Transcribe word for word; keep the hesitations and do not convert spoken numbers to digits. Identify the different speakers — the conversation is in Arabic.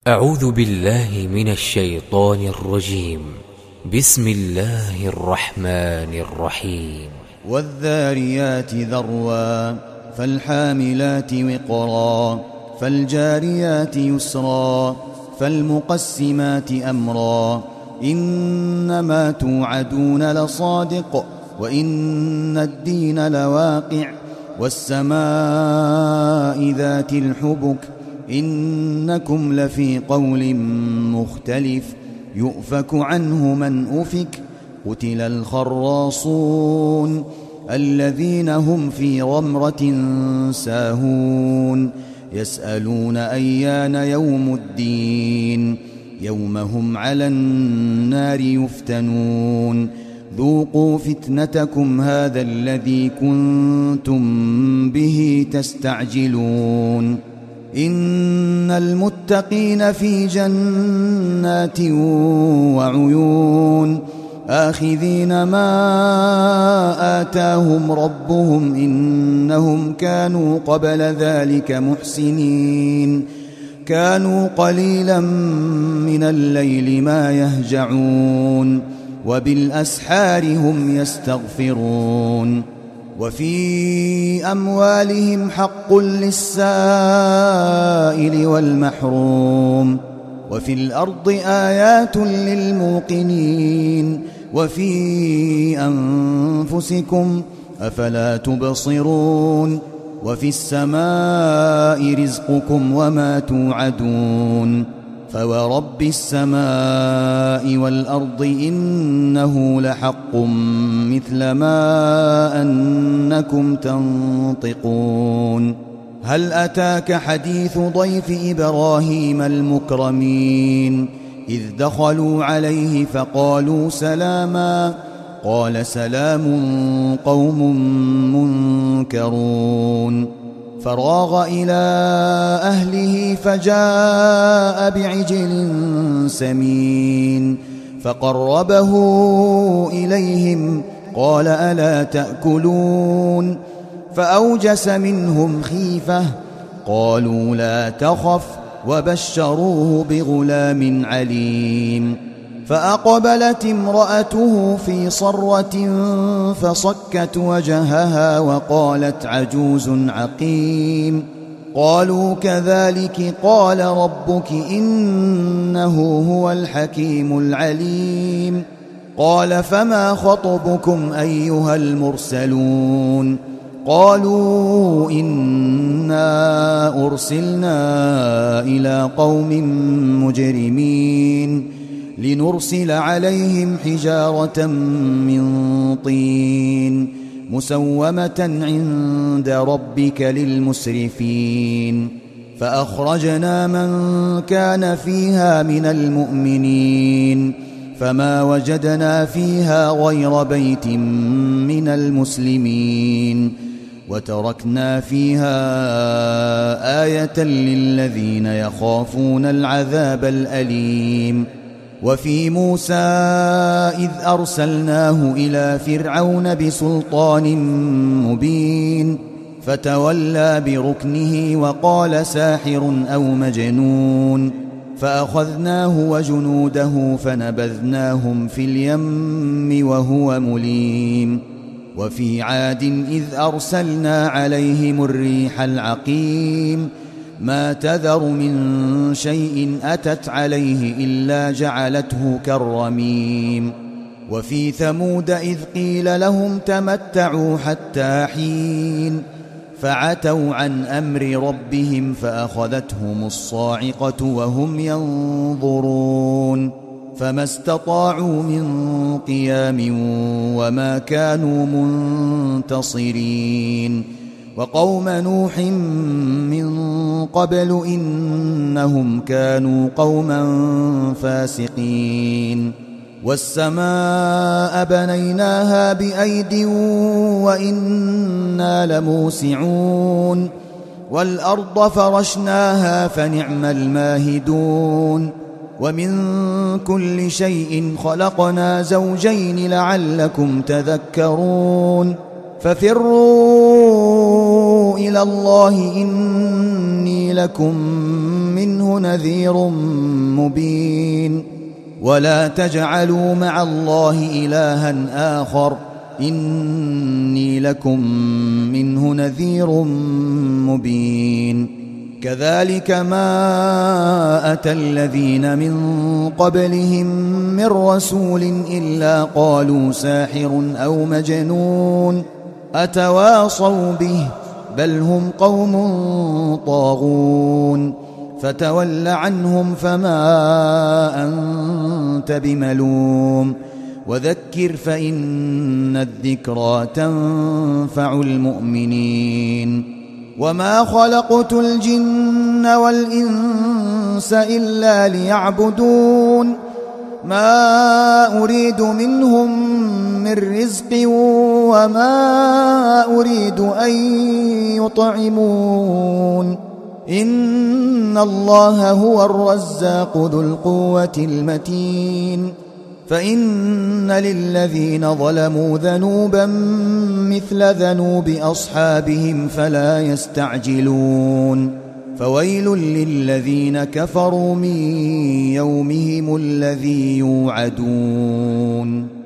Speaker 1: أعوذ بالله من الشيطان الرجيم. بسم الله الرحمن الرحيم.
Speaker 2: والذاريات ذروا فالحاملات وقرا فالجاريات يسرا فالمقسمات أمرا إنما توعدون لصادق وإن الدين لواقع والسماء ذات الحبك إنكم لفي قول مختلف يؤفك عنه من أفك قتل الخراصون الذين هم في غمرة ساهون يسألون أيان يوم الدين يوم هم على النار يفتنون ذوقوا فتنتكم هذا الذي كنتم به تستعجلون إن المتقين في جنات وعيون آخذين ما آتاهم ربهم إنهم كانوا قبل ذلك محسنين كانوا قليلا من الليل ما يهجعون وبالأسحار هم يستغفرون وفي أموالهم حق للسائل والمحروم وفي الأرض آيات للموقنين وفي أنفسكم أفلا تبصرون وفي السماء رزقكم وما توعدون فورب السماء والأرض إنه لحق مثل ما أنكم تنطقون هل أتاك حديث ضيف إبراهيم المكرمين إذ دخلوا عليه فقالوا سلاما قال سلام قوم منكرون فراغ إلى أهله فجاء بعجل سمين فقربه إليهم قال ألا تأكلون فأوجس منهم خيفة قالوا لا تخف وبشروه بغلام عليم فأقبلت امرأته في صرة فصكت وجهها وقالت عجوز عقيم قالوا كذلك قال ربك إنه هو الحكيم العليم قال فما خطبكم أيها المرسلون قالوا إنا أرسلنا إلى قوم مجرمين لنرسل عليهم حجارة من طين مسومة عند ربك للمسرفين فأخرجنا من كان فيها من المؤمنين فما وجدنا فيها غير بيت من المسلمين وتركنا فيها آية للذين يخافون العذاب الأليم وفي موسى إذ أرسلناه إلى فرعون بسلطان مبين فتولى بركنه وقال ساحر أو مجنون فأخذناه وجنوده فنبذناهم في اليم وهو مليم وفي عاد إذ أرسلنا عليهم الريح العقيم ما تذر من شيء أتت عليه إلا جعلته كالرميم وفي ثمود إذ قيل لهم تمتعوا حتى حين فعتوا عن أمر ربهم فأخذتهم الصاعقة وهم ينظرون فما استطاعوا من قيام وما كانوا منتصرين وقوم نوح من قبل إنهم كانوا قوما فاسقين والسماء بنيناها بأيد وإنا لموسعون والأرض فرشناها فنعم الماهدون ومن كل شيء خلقنا زوجين لعلكم تذكرون ففروا إلى الله إني لكم منه منه نذير مبين ولا تجعلوا مع الله إلها آخر إني لكم منه نذير مبين كذلك ما أتى الذين من قبلهم من رسول إلا قالوا ساحر أو مجنون أتواصوا به بل هم قوم طاغون فتول عنهم فما أنت بملوم وذكر فإن الذكرى تنفع المؤمنين وما خلقت الجن والإنس إلا ليعبدون ما أريد منهم من رزق وما أريد أن يطعمون إن الله هو الرزاق ذو القوة المتين فإن للذين ظلموا ذنوبا مثل ذنوب أصحابهم فلا يستعجلون فويل للذين كفروا من يومهم الذي يوعدون